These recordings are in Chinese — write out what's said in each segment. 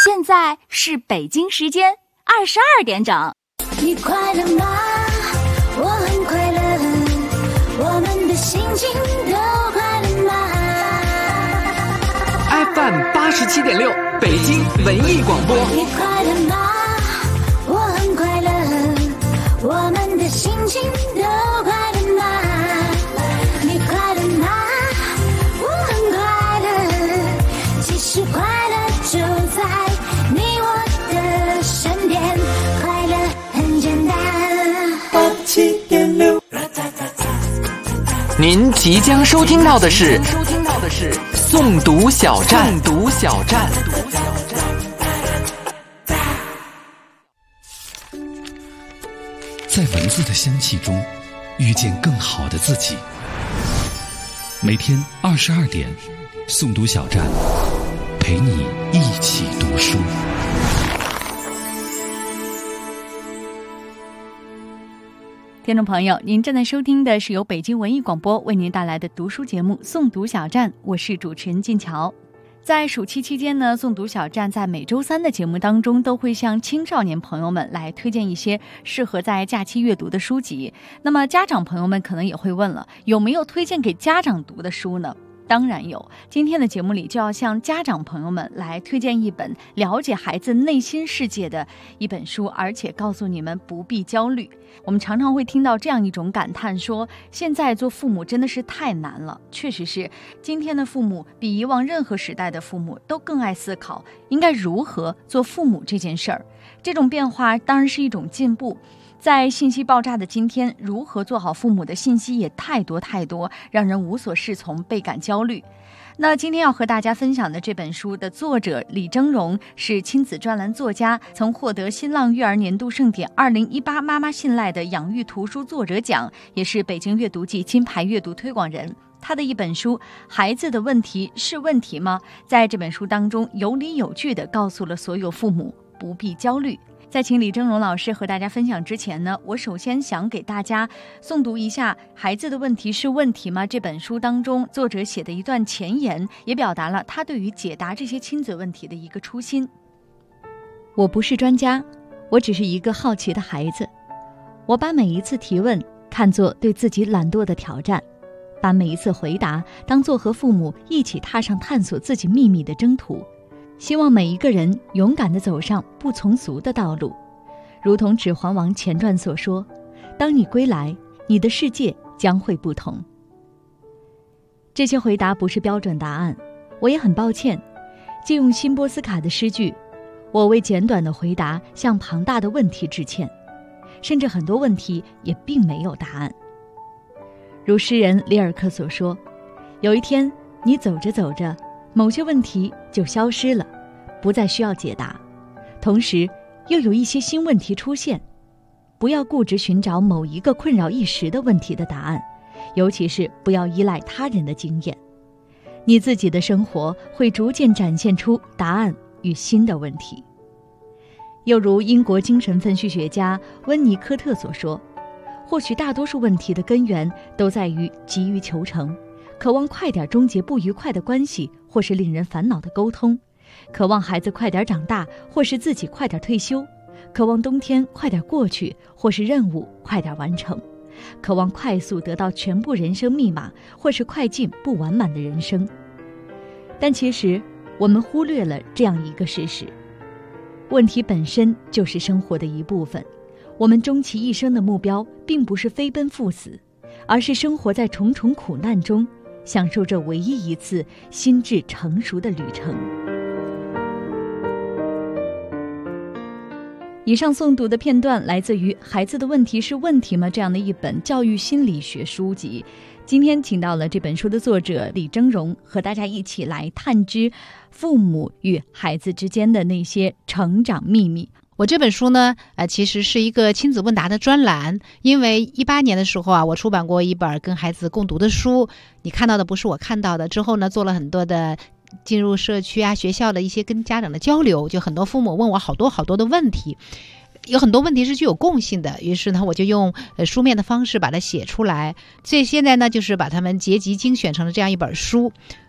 现在是北京时间22点整。 你快乐吗？我很快乐，我们的心情都快乐吗？ FM 87.6北京文艺广播。 你快乐吗？我很快乐，我们的心情都快乐吗？你快乐吗？我很快乐，其实快乐就在你我的身边，快乐很简单。87.6。 您即将收听到的是诵读小站。 在文字的香气中遇见更好的自己。每天22点，诵读小站陪你一起读书。 听众朋友，您正在收听的是由北京文艺广播为您带来的读书节目《诵读小站》，我是主持人静乔。在暑期期间呢，诵读小站在每周三的节目当中都会向青少年朋友们来推荐一些适合在假期阅读的书籍。那么家长朋友们可能也会问了，有没有推荐给家长读的书呢？当然有，今天的节目里就要向家长朋友们来推荐一本了解孩子内心世界的一本书，而且告诉你们不必焦虑。我们常常会听到这样一种感叹，说现在做父母真的是太难了。确实是，今天的父母比以往任何时代的父母都更爱思考应该如何做父母这件事儿。这种变化当然是一种进步。在信息爆炸的今天，如何做好父母的信息也太多，让人无所适从，倍感焦虑。那今天要和大家分享的这本书的作者李峥嵘是亲子专栏作家，曾获得新浪育儿年度盛典2018妈妈信赖的养育图书作者奖，也是北京阅读季金牌阅读推广人。他的一本书《孩子的问题是问题吗》在这本书当中有理有据地告诉了所有父母不必焦虑。在请李峥嵘老师和大家分享之前呢，我首先想给大家诵读一下《孩子的问题是问题吗》这本书当中作者写的一段前言，也表达了他对于解答这些亲子问题的一个初心。我不是专家，我只是一个好奇的孩子。我把每一次提问看作对自己懒惰的挑战，把每一次回答当作和父母一起踏上探索自己秘密的征途。希望每一个人勇敢地走上不从俗的道路，如同《指环王》前传所说，当你归来，你的世界将会不同。这些回答不是标准答案，我也很抱歉。借用辛波斯卡的诗句，我为简短的回答向庞大的问题致歉，甚至很多问题也并没有答案。如诗人里尔克所说，有一天你走着走着，某些问题就消失了，不再需要解答，同时又有一些新问题出现。不要固执寻找某一个困扰一时的问题的答案，尤其是不要依赖他人的经验。你自己的生活会逐渐展现出答案与新的问题。又如英国精神分析学家温尼科特所说，或许大多数问题的根源都在于急于求成，渴望快点终结不愉快的关系，或是令人烦恼的沟通，渴望孩子快点长大，或是自己快点退休，渴望冬天快点过去，或是任务快点完成，渴望快速得到全部人生密码，或是快进不完满的人生。但其实我们忽略了这样一个事实，问题本身就是生活的一部分。我们终其一生的目标并不是飞奔赴死，而是生活在重重苦难中，享受这唯一一次心智成熟的旅程。以上诵读的片段来自于《孩子的问题是问题吗》这样的一本教育心理学书籍。今天请到了这本书的作者李峥嵘，和大家一起来探知父母与孩子之间的那些成长秘密。 我这本书呢，其实是一个亲子问答的专栏。因为18年的时候啊，我出版过一本跟孩子共读的书，你看到的不是我看到的。之后呢，做了很多的进入社区啊、学校的一些跟家长的交流，就很多父母问我好多的问题。有很多问题是具有共性的，于是呢，我就用书面的方式把它写出来。所以现在呢，就是把它们结集精选成了这样一本书。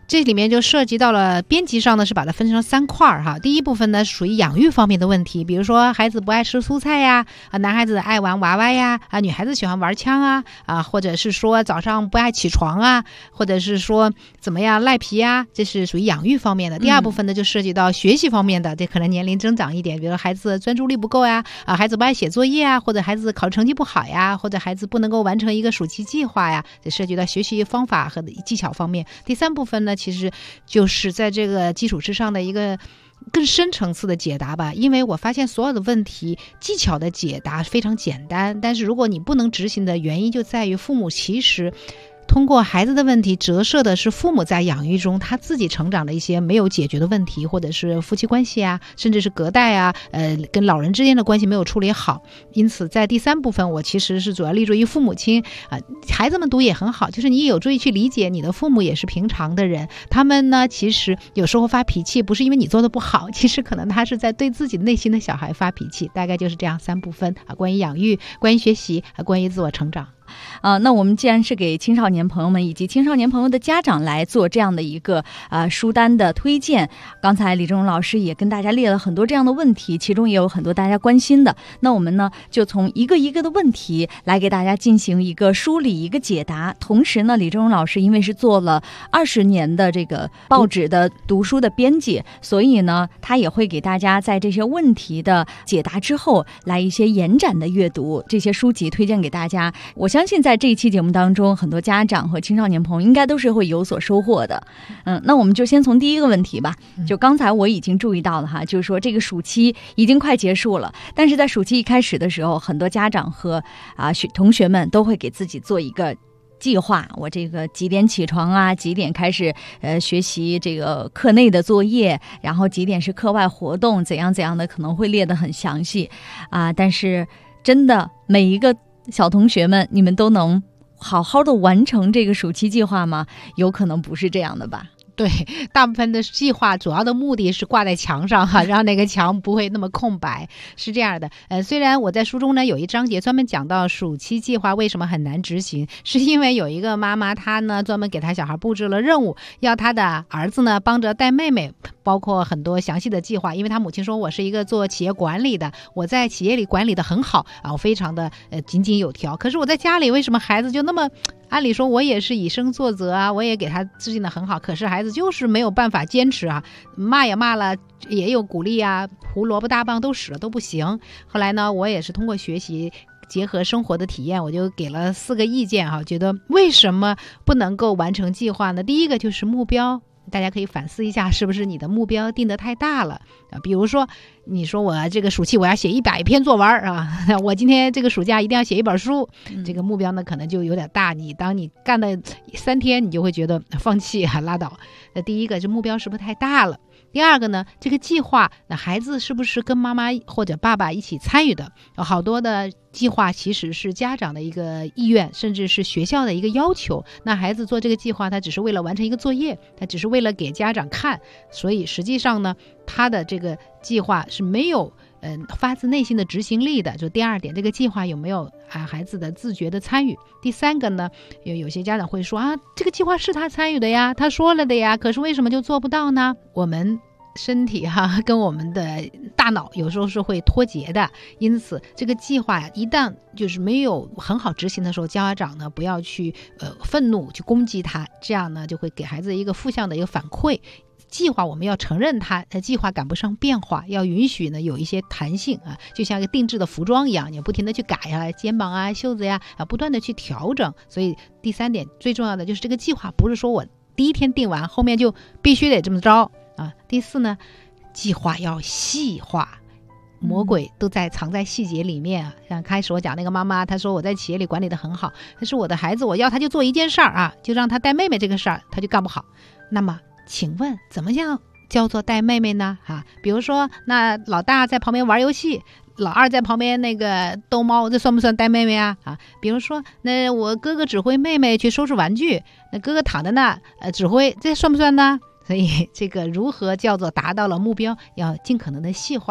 这里面就涉及到了编辑上呢，是把它分成3块儿哈。第一部分呢属于养育方面的问题，比如说孩子不爱吃蔬菜呀，男孩子爱玩娃娃呀，女孩子喜欢玩枪啊，或者是说早上不爱起床啊，或者是说怎么样赖皮呀，这是属于养育方面的。第二部分呢就涉及到学习方面的，这可能年龄增长一点，比如说孩子专注力不够呀，孩子不爱写作业啊，或者孩子考成绩不好呀，或者孩子不能够完成一个暑期计划呀，这涉及到学习方法和技巧方面。第3部分呢其实就是在这个基础之上的一个更深层次的解答吧，因为我发现所有的问题技巧的解答非常简单，但是如果你不能执行的原因就在于父母其实通过孩子的问题折射的是父母在养育中他自己成长的一些没有解决的问题，或者是夫妻关系啊，甚至是隔代啊，跟老人之间的关系没有处理好。因此在第3部分我其实是主要立足于父母亲孩子们读也很好，就是你有助于去理解你的父母也是平常的人，他们呢其实有时候发脾气不是因为你做的不好，其实可能他是在对自己内心的小孩发脾气。大概就是这样3部分关于养育，关于学习，关于自我成长。 那我们既然是给青少年朋友们以及青少年朋友的家长来做这样的一个书单的推荐，刚才李正荣老师也跟大家列了很多这样的问题，其中也有很多大家关心的。那我们呢就从一个一个的问题来给大家进行一个梳理，一个解答。同时呢，李正荣老师因为是做了20年的这个报纸的读书的编辑，所以呢他也会给大家在这些问题的解答之后来一些延展的阅读，这些书籍推荐给大家。我相信在这一期节目当中，很多家长和青少年朋友应该都是会有所收获的。那我们就先从第一个问题吧。就刚才我已经注意到了哈，就是说这个暑期已经快结束了，但是在暑期一开始的时候，很多家长和同学们都会给自己做一个计划，我这个几点起床啊，几点开始学习这个课内的作业，然后几点是课外活动，怎样怎样的，可能会列得很详细但是真的每一个小同学们，你们都能好好的完成这个暑期计划吗？有可能不是这样的吧。 对，大部分的计划主要的目的是挂在墙上让那个墙不会那么空白，是这样的。虽然我在书中呢有一章节专门讲到暑期计划为什么很难执行，是因为有一个妈妈她呢专门给她小孩布置了任务，要她的儿子呢帮着带妹妹，包括很多详细的计划。因为她母亲说，我是一个做企业管理的，我在企业里管理的很好我非常的井井有条，可是我在家里为什么孩子就那么，按理说我也是以身作则我也给他制定的很好，可是孩子就是没有办法坚持骂也骂了，也有鼓励胡萝卜大棒都使了都不行。后来呢，我也是通过学习结合生活的体验，我就给了4个意见觉得为什么不能够完成计划呢？第一个就是目标，大家可以反思一下，是不是你的目标定得太大了比如说你说我这个暑期我要写100篇作文我今天这个暑假一定要写1本书这个目标呢可能就有点大，当你干了3天你就会觉得放弃拉倒。那第一个这目标是不是太大了？第二个呢，这个计划那孩子是不是跟妈妈或者爸爸一起参与的？有好多的计划其实是家长的一个意愿，甚至是学校的一个要求。那孩子做这个计划，他只是为了完成一个作业，他只是为了给家长看，所以实际上呢，他的这个计划是没有发自内心的执行力的。就第二点，这个计划有没有孩子的自觉的参与？第三个呢，有些家长会说这个计划是他参与的呀，他说了的呀，可是为什么就做不到呢？我们身体跟我们的大脑有时候是会脱节的，因此这个计划一旦就是没有很好执行的时候，家长呢不要去愤怒去攻击他，这样呢就会给孩子一个负向的一个反馈。计划我们要承认它计划赶不上变化，要允许呢有一些弹性就像一个定制的服装一样，你不停的去改肩膀袖子不断的去调整。所以第3点最重要的就是这个计划不是说我第1天定完后面就必须得这么着第4呢，计划要细化，魔鬼都藏在细节里面像开始我讲那个妈妈，她说我在企业里管理的很好，但是我的孩子我要他就做一件事儿就让他带妹妹这个事儿他就干不好。那么请问怎么样叫做带妹妹呢比如说那老大在旁边玩游戏，老二在旁边那个逗猫，这算不算带妹妹比如说那我哥哥指挥妹妹去收拾玩具，那哥哥躺在那指挥，这算不算呢？所以这个如何叫做达到了目标，要尽可能的细化。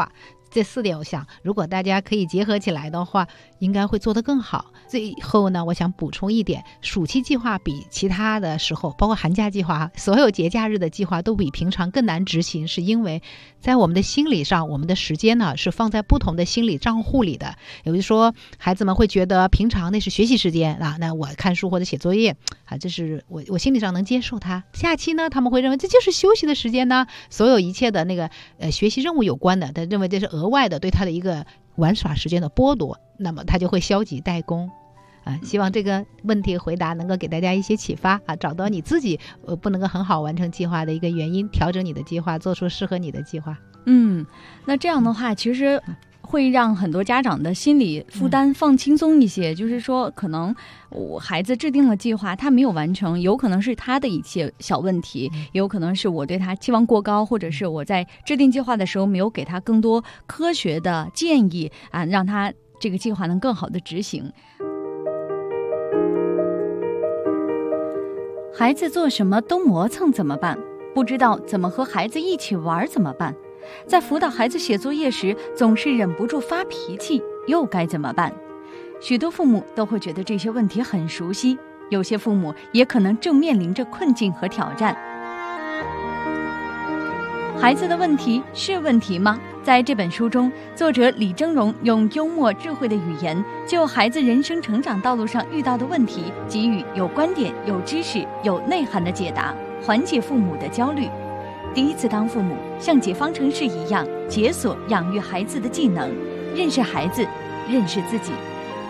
这4点我想如果大家可以结合起来的话，应该会做得更好。最后呢，我想补充一点，暑期计划比其他的时候，包括寒假计划，所有节假日的计划都比平常更难执行，是因为在我们的心理上，我们的时间呢是放在不同的心理账户里的。也就是说，孩子们会觉得平常那是学习时间啊，那我看书或者写作业啊，这是我心理上能接受它。假期呢，他们会认为这就是休息的时间呢，所有一切的那个学习任务有关的，他认为这是额外的对他的一个玩耍时间的剥夺，那么他就会消极怠工。希望这个问题回答能够给大家一些启发啊，找到你自己不能够很好完成计划的一个原因，调整你的计划，做出适合你的计划。 那这样的话其实会让很多家长的心理负担放轻松一些，就是说可能我孩子制定了计划，他没有完成，有可能是他的一些小问题，也有可能是我对他期望过高，或者是我在制定计划的时候没有给他更多科学的建议啊，让他这个计划能更好的执行。孩子做什么都磨蹭怎么办？不知道怎么和孩子一起玩怎么办？在辅导孩子写作业时总是忍不住发脾气，又该怎么办？许多父母都会觉得这些问题很熟悉，有些父母也可能正面临着困境和挑战。孩子的问题是问题吗？在这本书中，作者李峥嵘用幽默智慧的语言，就孩子人生成长道路上遇到的问题，给予有观点、有知识、有内涵的解答，缓解父母的焦虑。第一次当父母，像解方程式一样，解锁养育孩子的技能，认识孩子，认识自己。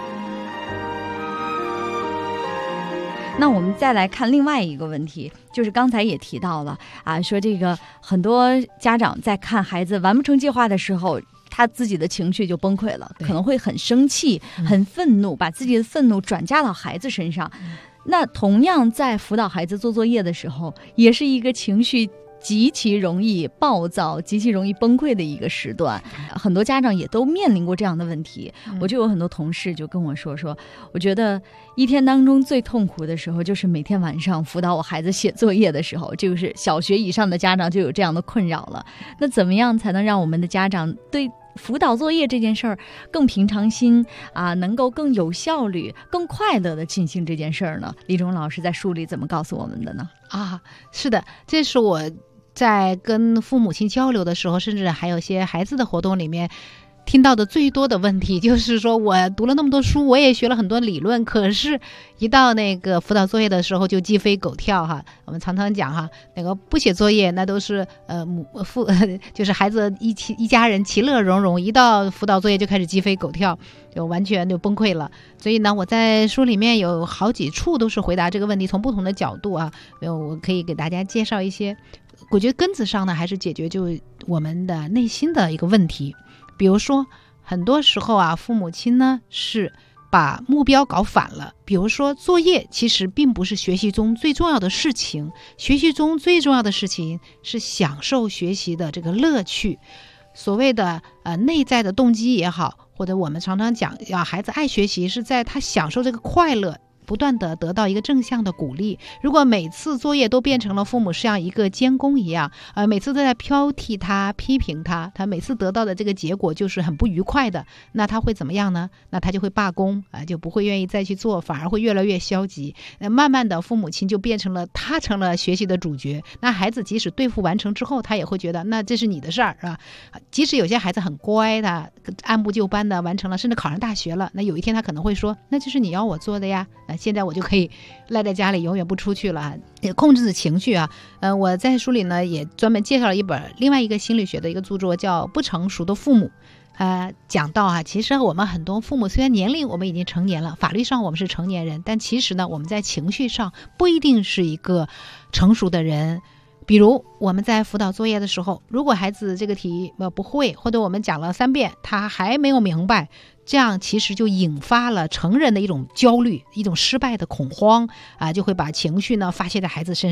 那我们再来看另外一个问题，就是刚才也提到了啊，说这个很多家长在看孩子完不成计划的时候，他自己的情绪就崩溃了，可能会很生气、很愤怒，把自己的愤怒转嫁到孩子身上。那同样在辅导孩子做作业的时候，也是一个情绪极其容易暴躁、极其容易崩溃的一个时段，很多家长也都面临过这样的问题。我就有很多同事就跟我说，我觉得一天当中最痛苦的时候就是每天晚上辅导我孩子写作业的时候，就是小学以上的家长就有这样的困扰了。那怎么样才能让我们的家长对辅导作业这件事儿更平常心啊，能够更有效率、更快乐的进行这件事儿呢？李峥老师在书里怎么告诉我们的呢？ 是的，这是我在跟父母亲交流的时候，甚至还有一些孩子的活动里面听到的最多的问题，就是说我读了那么多书，我也学了很多理论，可是一到那个辅导作业的时候就鸡飞狗跳哈。我们常常讲哈，那个不写作业那都是就是孩子一家人其乐融融，一到辅导作业就开始鸡飞狗跳，就完全就崩溃了。所以呢，我在书里面有好几处都是回答这个问题，从不同的角度啊，我可以给大家介绍一些。我觉得根子上呢，还是解决就我们的内心的一个问题。比如说很多时候啊，父母亲呢是把目标搞反了。比如说作业其实并不是学习中最重要的事情，学习中最重要的事情是享受学习的这个乐趣。所谓的内在的动机也好，或者我们常常讲孩子爱学习是在他享受这个快乐，不断的得到一个正向的鼓励。如果每次作业都变成了父母像一个监工一样，每次都在挑剔他、批评他，他每次得到的这个结果就是很不愉快的，那他会怎么样呢？那他就会罢工就不会愿意再去做，反而会越来越消极。慢慢的父母亲就变成了他成了学习的主角，那孩子即使对付完成之后，他也会觉得那这是你的事儿啊。即使有些孩子很乖，他按部就班的完成了，甚至考上大学了，那有一天他可能会说，那就是你要我做的呀，现在我就可以赖在家里永远不出去了，也控制情绪啊。我在书里呢也专门介绍了另外一个心理学的一个著作，叫《不成熟的父母》。讲到其实我们很多父母虽然年龄我们已经成年了，法律上我们是成年人，但其实呢我们在情绪上不一定是一个成熟的人。比如我们在辅导作业的时候，如果孩子这个题不会，或者我们讲了3遍他还没有明白，这样其实就引发了成人的一种焦虑，一种失败的恐慌就会把情绪呢发泄在孩子身上。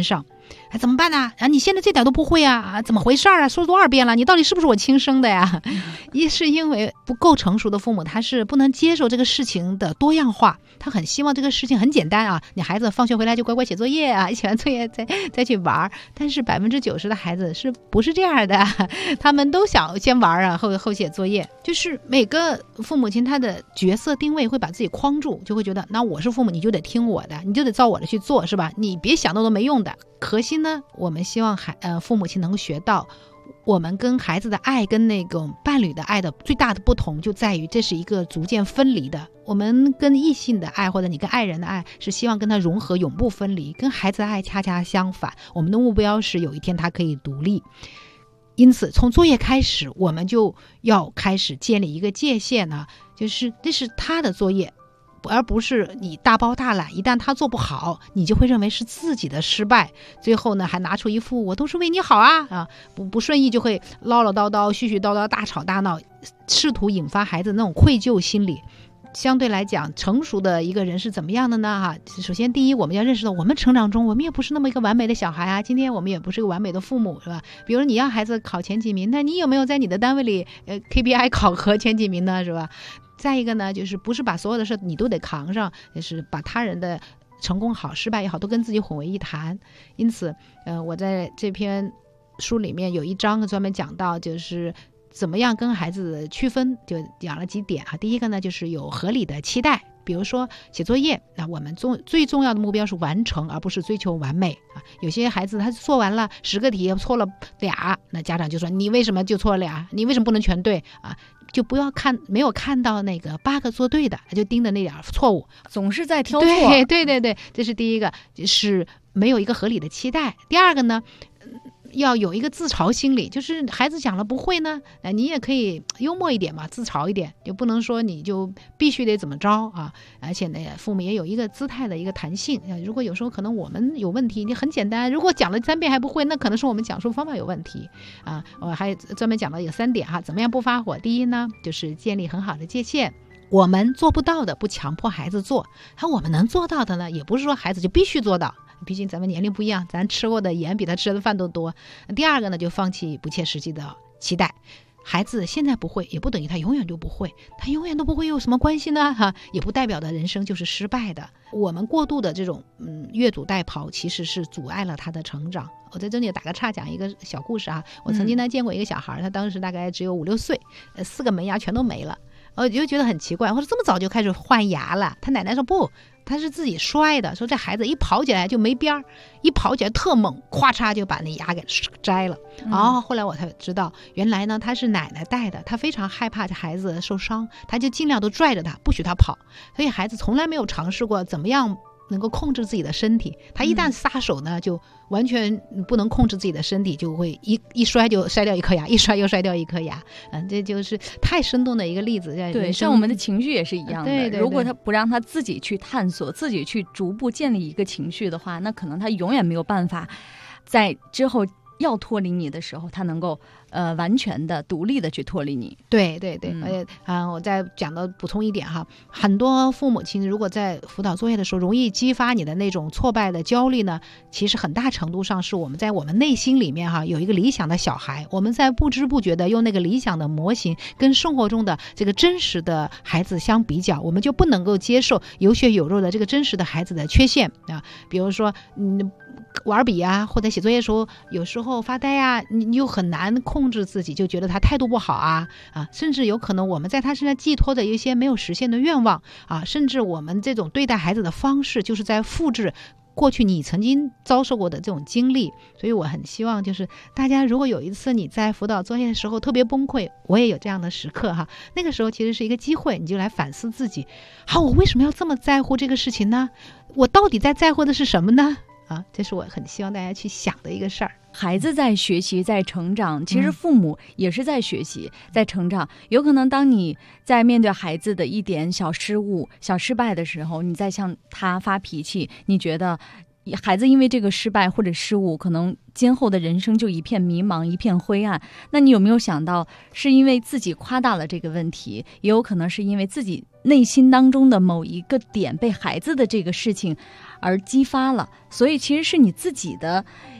怎么办呢？你现在这点都不会啊？怎么回事啊？说多少遍了？你到底是不是我亲生的呀？一是因为不够成熟的父母，他是不能接受这个事情的多样化，他很希望这个事情很简单啊，你孩子放学回来就乖乖写作业啊，写完作业再去玩。但是90%的孩子是不是这样的？他们都想先玩啊，后写作业。就是每个父母亲他的角色定位会把自己框住，就会觉得那我是父母，你就得听我的，你就得照我的去做，是吧？你别想那都没用的。核心呢，我们希望父母亲能够学到，我们跟孩子的爱跟那种伴侣的爱的最大的不同就在于这是一个逐渐分离的。我们跟异性的爱或者你跟爱人的爱是希望跟他融合永不分离，跟孩子的爱恰恰相反，我们的目标是有一天他可以独立。因此从作业开始，我们就要开始建立一个界限呢，就是这是他的作业，而不是你大包大揽，一旦他做不好，你就会认为是自己的失败，最后呢还拿出一副我都是为你好啊，不顺意就会唠唠叨叨絮絮叨叨大吵大闹，试图引发孩子那种愧疚心理。相对来讲，成熟的一个人是怎么样的呢？首先第一，我们要认识到我们成长中我们也不是那么一个完美的小孩啊，今天我们也不是一个完美的父母，是吧？比如你让孩子考前几名，那你有没有在你的单位里KPI 考核前几名呢，是吧？再一个呢，就是不是把所有的事你都得扛上，就是把他人的成功好失败也好都跟自己混为一谈。因此我在这篇书里面有一章专门讲到，就是怎么样跟孩子区分，就讲了几点啊。第一个呢，就是有合理的期待，比如说写作业，那我们最重要的目标是完成，而不是追求完美啊。有些孩子他做完了10个题错了2，那家长就说你为什么就错了2？你为什么不能全对啊？就不要没有看到那个8个做对的，就盯着那点错误， 总是在挑错。 对，这是第一个，是没有一个合理的期待。第二个呢，要有一个自嘲心理，就是孩子讲了不会呢，你也可以幽默一点嘛，自嘲一点，就不能说你就必须得怎么着啊。而且呢，父母也有一个姿态的一个弹性，如果有时候可能我们有问题，你很简单，如果讲了3遍还不会，那可能是我们讲述方法有问题啊。我还专门讲了有3点哈，怎么样不发火。第一呢，就是建立很好的界限，我们做不到的不强迫孩子做，我们能做到的呢，也不是说孩子就必须做到，毕竟咱们年龄不一样，咱吃过的盐比他吃的饭都多。第二个呢，就放弃不切实际的期待。孩子现在不会，也不等于他永远就不会，他永远都不会有什么关系呢？也不代表的人生就是失败的。我们过度的这种越俎代庖，其实是阻碍了他的成长。我在这里打个岔，讲一个小故事啊。我曾经呢见过一个小孩，他当时大概只有5、6岁，4个门牙全都没了。我就觉得很奇怪，我说这么早就开始换牙了？他奶奶说不，他是自己摔的，说这孩子一跑起来就没边儿，一跑起来特猛，咵嚓就把那牙给摘了。后来我才知道，原来呢他是奶奶带的，他非常害怕这孩子受伤，他就尽量都拽着他，不许他跑。所以孩子从来没有尝试过怎么样能够控制自己的身体，他一旦撒手呢，就完全不能控制自己的身体，就会一摔就摔掉一颗牙，一摔又摔掉一颗牙。这就是太生动的一个例子。 对，像我们的情绪也是一样的。 对， 如果他不让他自己去探索，自己去逐步建立一个情绪的话，那可能他永远没有办法在之后要脱离你的时候，他能够完全的独立的去脱离你。 对，我再讲到补充一点哈，很多父母亲如果在辅导作业的时候容易激发你的那种挫败的焦虑呢，其实很大程度上是我们在我们内心里面有一个理想的小孩，我们在不知不觉的用那个理想的模型跟生活中的这个真实的孩子相比较，我们就不能够接受有血有肉的这个真实的孩子的缺陷啊，比如说玩笔啊，或者写作业的时候有时候发呆啊，你又很难控制自己，就觉得他态度不好啊，甚至有可能我们在他身上寄托着一些没有实现的愿望啊，甚至我们这种对待孩子的方式就是在复制过去你曾经遭受过的这种经历。所以我很希望就是大家如果有一次你在辅导作业的时候特别崩溃，我也有这样的时刻哈，那个时候其实是一个机会，你就来反思自己，我为什么要这么在乎这个事情呢？我到底在乎的是什么呢？这是我很希望大家去想的一个事儿。 孩子在学习，在成长，其实父母也是在学习，在成长。有可能当你在面对孩子的一点小失误、小失败的时候，你在向他发脾气，你觉得孩子因为这个失败或者失误，可能今后的人生就一片迷茫，一片灰暗。那你有没有想到，是因为自己夸大了这个问题，也有可能是因为自己内心当中的某一个点被孩子的这个事情而激发了，所以其实是你自己的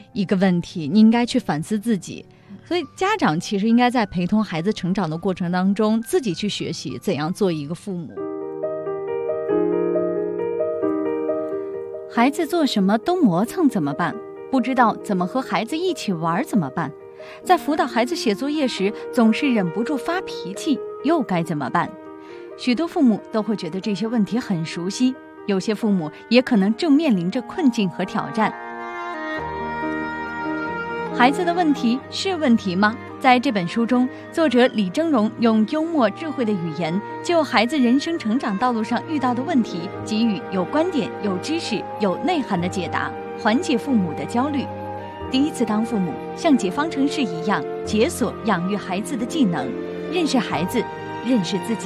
一个问题，你应该去反思自己。所以家长其实应该在陪同孩子成长的过程当中，自己去学习怎样做一个父母。孩子做什么都磨蹭怎么办？不知道怎么和孩子一起玩怎么办？在辅导孩子写作业时，总是忍不住发脾气，又该怎么办？许多父母都会觉得这些问题很熟悉，有些父母也可能正面临着困境和挑战。孩子的问题是问题吗？在这本书中，作者李峥嵘用幽默智慧的语言，就孩子人生成长道路上遇到的问题，给予有观点、有知识、有内涵的解答，缓解父母的焦虑。第一次当父母，像解方程式一样，解锁养育孩子的技能，认识孩子，认识自己。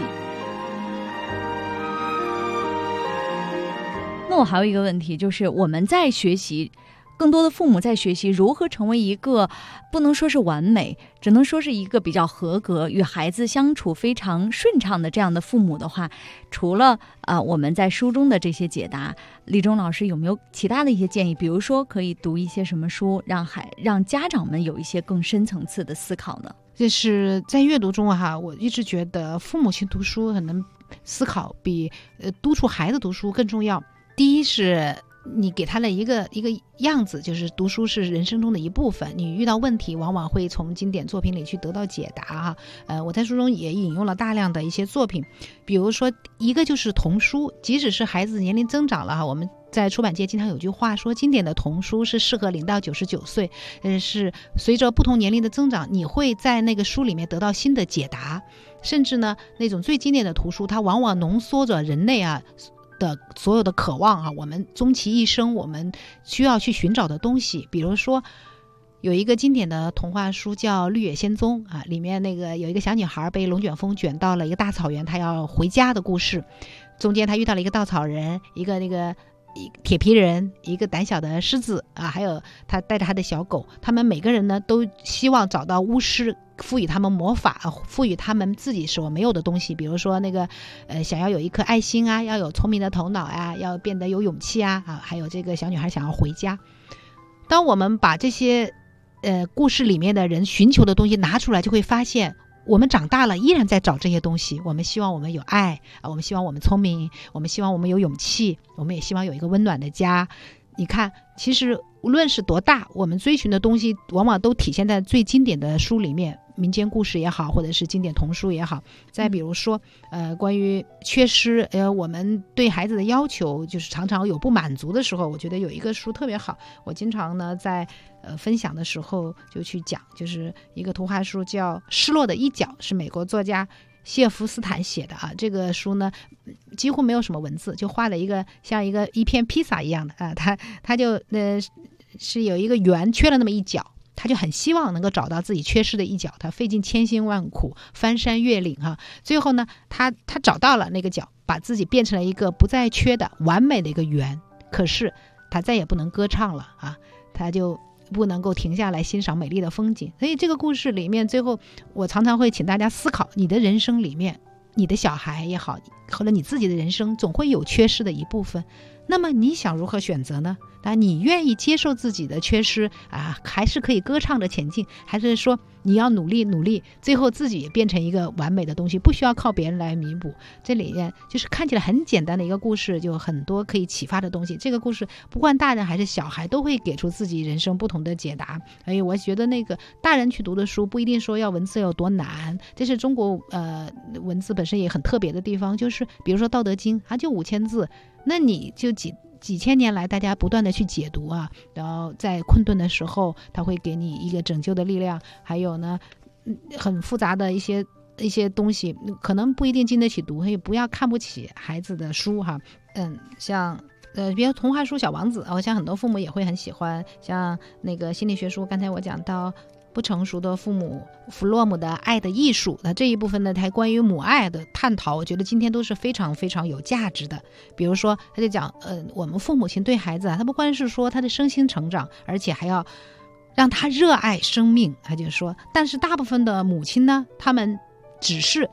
那我还有一个问题，就是我们在学习，更多的父母在学习如何成为一个不能说是完美，只能说是一个比较合格，与孩子相处非常顺畅的这样的父母的话，除了我们在书中的这些解答，李峥老师有没有其他的一些建议？比如说可以读一些什么书，让家长们有一些更深层次的思考呢？ 就是在阅读中我一直觉得父母亲读书可能思考比督促孩子读书更重要。第一是你给他了一个样子，就是读书是人生中的一部分，你遇到问题往往会从经典作品里去得到解答我在书中也引用了大量的一些作品，比如说一个就是童书，即使是孩子年龄增长了我们在出版界经常有句话说，经典的童书是适合0到99岁，是随着不同年龄的增长，你会在那个书里面得到新的解答，甚至呢那种最经典的图书，它往往浓缩着人类的所有的渴望我们终其一生我们需要去寻找的东西。比如说有一个经典的童话书叫《绿野仙踪》里面那个有一个小女孩被龙卷风卷到了一个大草原，她要回家的故事。中间她遇到了一个稻草人，一个铁皮人，一个胆小的狮子还有他带着他的小狗，他们每个人呢都希望找到巫师，赋予他们魔法，赋予他们自己所没有的东西，比如说那个想要有一颗爱心要有聪明的头脑要变得有勇气还有这个小女孩想要回家。当我们把这些故事里面的人寻求的东西拿出来，就会发现我们长大了依然在找这些东西。我们希望我们有爱我们希望我们聪明，我们希望我们有勇气，我们也希望有一个温暖的家。你看，其实无论是多大，我们追寻的东西往往都体现在最经典的书里面，民间故事也好，或者是经典童书也好。再比如说关于缺失我们对孩子的要求就是常常有不满足的时候，我觉得有一个书特别好，我经常呢在分享的时候就去讲，就是一个图画书叫《失落的一角》，是美国作家谢夫斯坦写的这个书呢几乎没有什么文字，就画了一个像一片披萨一样的他就是有一个圆缺了那么一角，他就很希望能够找到自己缺失的一角，他费尽千辛万苦翻山越岭最后呢他找到了那个角，把自己变成了一个不再缺的完美的一个圆。可是他再也不能歌唱了他就不能够停下来欣赏美丽的风景。所以这个故事里面，最后我常常会请大家思考，你的人生里面，你的小孩也好，或者你自己的人生总会有缺失的一部分，那么你想如何选择呢？当然你愿意接受自己的缺失还是可以歌唱着前进，还是说你要努力最后自己也变成一个完美的东西，不需要靠别人来弥补。这里面就是看起来很简单的一个故事，就很多可以启发的东西。这个故事不管大人还是小孩都会给出自己人生不同的解答。所以我觉得那个大人去读的书不一定说要文字有多难，这是中国文字本身也很特别的地方，就是比如说《道德经》它就5000字，那你就几千年来大家不断的去解读然后在困顿的时候它会给你一个拯救的力量。还有呢很复杂的一些东西可能不一定经得起读，所以不要看不起孩子的书像比如童话书《小王子》我想很多父母也会很喜欢。像那个心理学书，刚才我讲到不成熟的父母，弗洛姆的爱的艺术，那这一部分呢，它关于母爱的探讨，我觉得今天都是非常非常有价值的。比如说他就讲我们父母亲对孩子他不光是说他的身心成长，而且还要让他热爱生命。他就说但是大部分的母亲呢，他们只是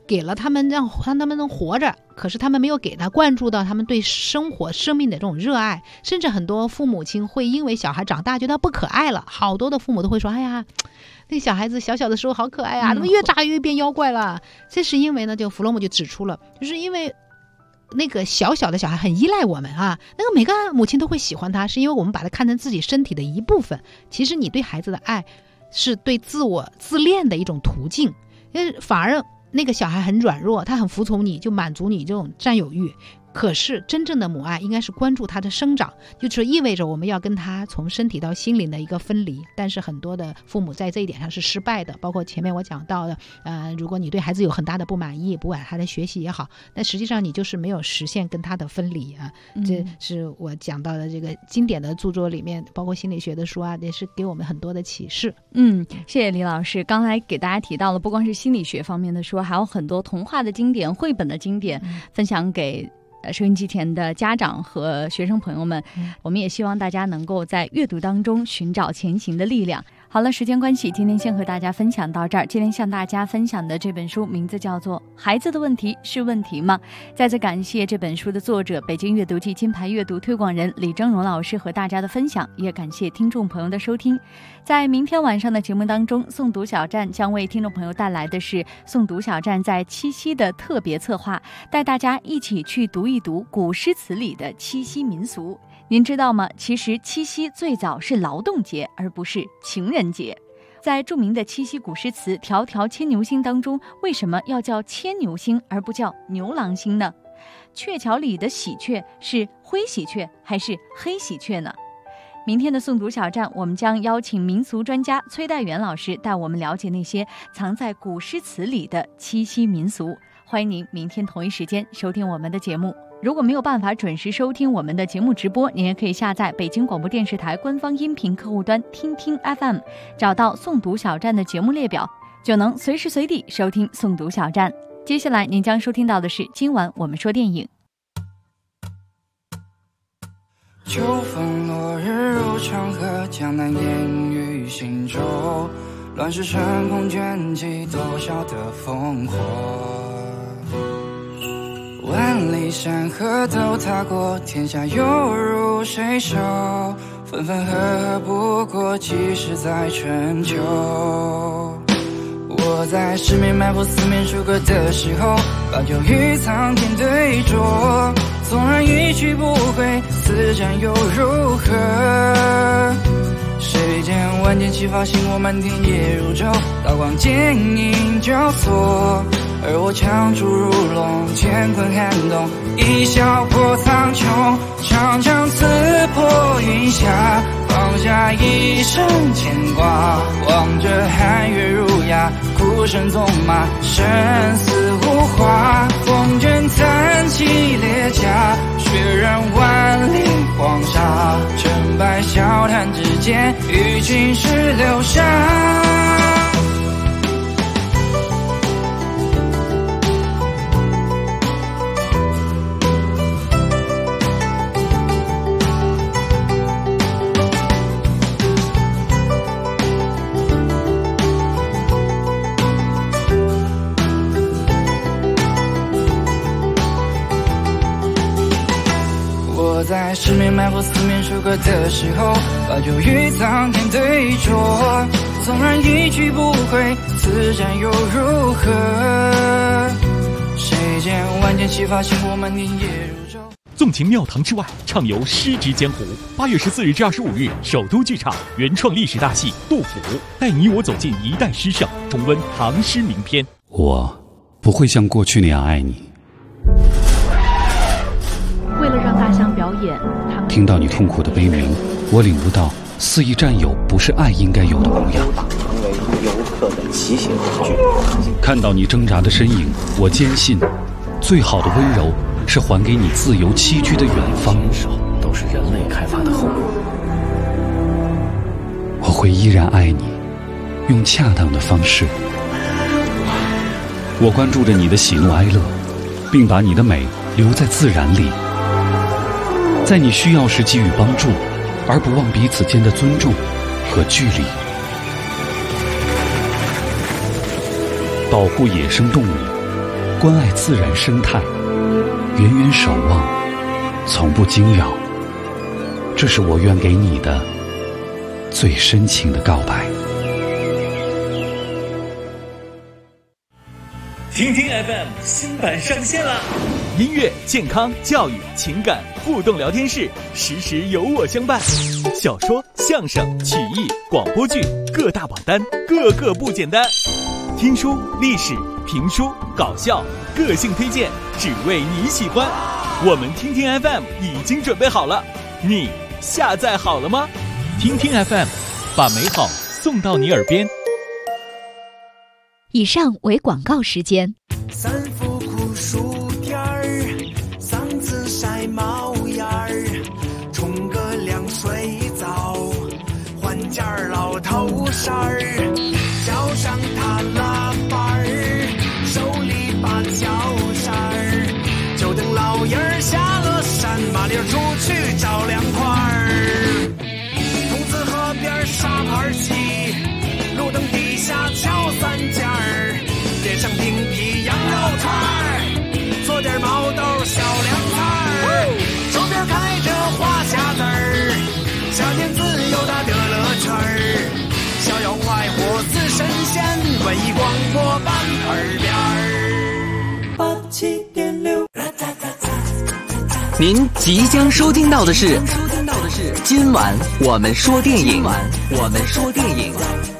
给了他们，让他们能活着，可是他们没有给他灌注到他们对生活生命的这种热爱，甚至很多父母亲会因为小孩长大觉得他不可爱了，好多的父母都会说，哎呀，那小孩子小小的时候好可爱啊，怎么越长越变妖怪了？这是因为呢，就弗洛姆就指出了，就是因为那个小小的小孩很依赖我们啊，那个每个母亲都会喜欢他，是因为我们把他看成自己身体的一部分。其实你对孩子的爱是对自我自恋的一种途径，因为反而那个小孩很软弱，他很服从你，就满足你这种占有欲。可是真正的母爱应该是关注他的生长，就是意味着我们要跟他从身体到心灵的一个分离。但是很多的父母在这一点上是失败的，包括前面我讲到的，如果你对孩子有很大的不满意，不管他的学习也好，但实际上你就是没有实现跟他的分离啊。这是我讲到的这个经典的著作里面，包括心理学的书啊，也是给我们很多的启示。 谢谢李老师。刚才给大家提到了，不光是心理学方面的书，还有很多童话的经典、绘本的经典，分享给收音机前的家长和学生朋友们。我们也希望大家能够在阅读当中寻找前行的力量。好了，时间关系，今天先和大家分享到这儿。今天向大家分享的这本书名字叫做《孩子的问题是问题吗》。再次感谢这本书的作者，北京阅读季金牌阅读推广人李峥嵘老师和大家的分享，也感谢听众朋友的收听。在明天晚上的节目当中，诵读小站将为听众朋友带来的是诵读小站在七夕的特别策划，带大家一起去读一读古诗词里的七夕民俗。您知道吗？其实七夕最早是劳动节，而不是情人节。在著名的七夕古诗词《迢迢牵牛星》当中，为什么要叫牵牛星而不叫牛郎星呢？鹊桥里的喜鹊是灰喜鹊还是黑喜鹊呢？明天的诵读小站，我们将邀请民俗专家崔代元老师带我们了解那些藏在古诗词里的七夕民俗。欢迎您明天同一时间收听我们的节目。如果没有办法准时收听我们的节目直播，您也可以下载北京广播电视台官方音频客户端听听 FM， 找到诵读小站的节目列表，就能随时随地收听诵读小站。接下来您将收听到的是今晚我们说电影。 秋风落日入长河，江南烟雨行舟，乱世成空卷起多少的烽火。万里山河都踏过，天下又如谁手？分分合合不过几时在春秋。我在十面埋伏四面楚歌的时候，把酒与苍天对酌。纵然一去不回，此战又如何？谁见万箭齐发，星火满天夜如昼，刀光剑影交错。而我枪出如龙，乾坤撼动，一笑破苍穹，长枪刺破云霞，放下一生牵挂。望着寒月如鸦，哭声纵马，生死无话。风卷残骑列甲，血染万里黄沙。成败笑谈之间，与青史留下。我在十面埋伏四面楚歌的时候，把酒与苍天对酌。纵然一去不回，此战又如何？谁见万箭齐发，星火满天夜如昼。 纵情庙堂之外，畅游诗之江湖。8月14日至25日，首都剧场原创历史大戏《杜甫》，带你我走进一代诗圣，重温唐诗名篇。 我不会像过去那样爱你。 为了让大象表演， 听到你痛苦的悲鸣，我领悟到肆意占有不是爱应该有的模样。 成为游客的骑行工具。 看到你挣扎的身影，我坚信，最好的温柔是还给你自由栖居的远方。 手都是人类开发的后果。 我会依然爱你，用恰当的方式。我关注着你的喜怒哀乐，并把你的美留在自然里。在你需要时给予帮助，而不忘彼此间的尊重和距离。保护野生动物， 关爱自然生态，远远守望，从不惊扰。这是我愿给你的最深情的告白。 听听 FM 新版上线啦！音乐、健康、教育、情感互动聊天室，时时有我相伴。小说、相声、曲艺、广播剧，各大榜单，个个不简单。听书、历史、评书、搞笑，个性推荐，只为你喜欢。我们听听 FM 已经准备好了，你下载好了吗？听听 FM， 把美好送到你耳边。 以上为广告时间。 三伏酷暑天儿，嗓子晒冒烟儿，冲个凉水澡，换件老头衫儿，脚上踏拉板儿，手里把脚扇儿，就等老爷儿下了山，麻溜出去找凉快儿。筒子河边沙盘戏，路灯底下敲三件儿，点上冰皮羊肉串儿，做点毛豆小凉菜儿，周边开着花匣子儿，夏天自由的乐乐圈儿，逍遥快活似神仙，文艺广播版耳边儿87.6。 您即将收听到的是今晚我们说电影。